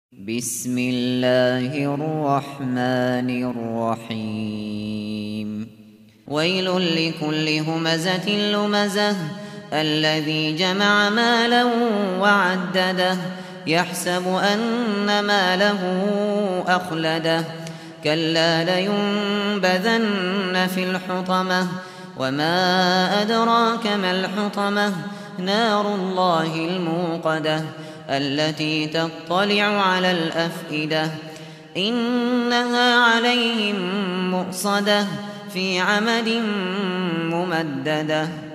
بسم الله الرحمن الرحيم ويل لكل همزة لمزة الذي جمع مالا وعدده يحسب أن ماله أخلده كلا لينبذن في الحطمة وما أدراك ما الحطمة نار الله الموقدة التي تطلع على الأفئدة إنها عليهم مؤصدة في عمد ممددة.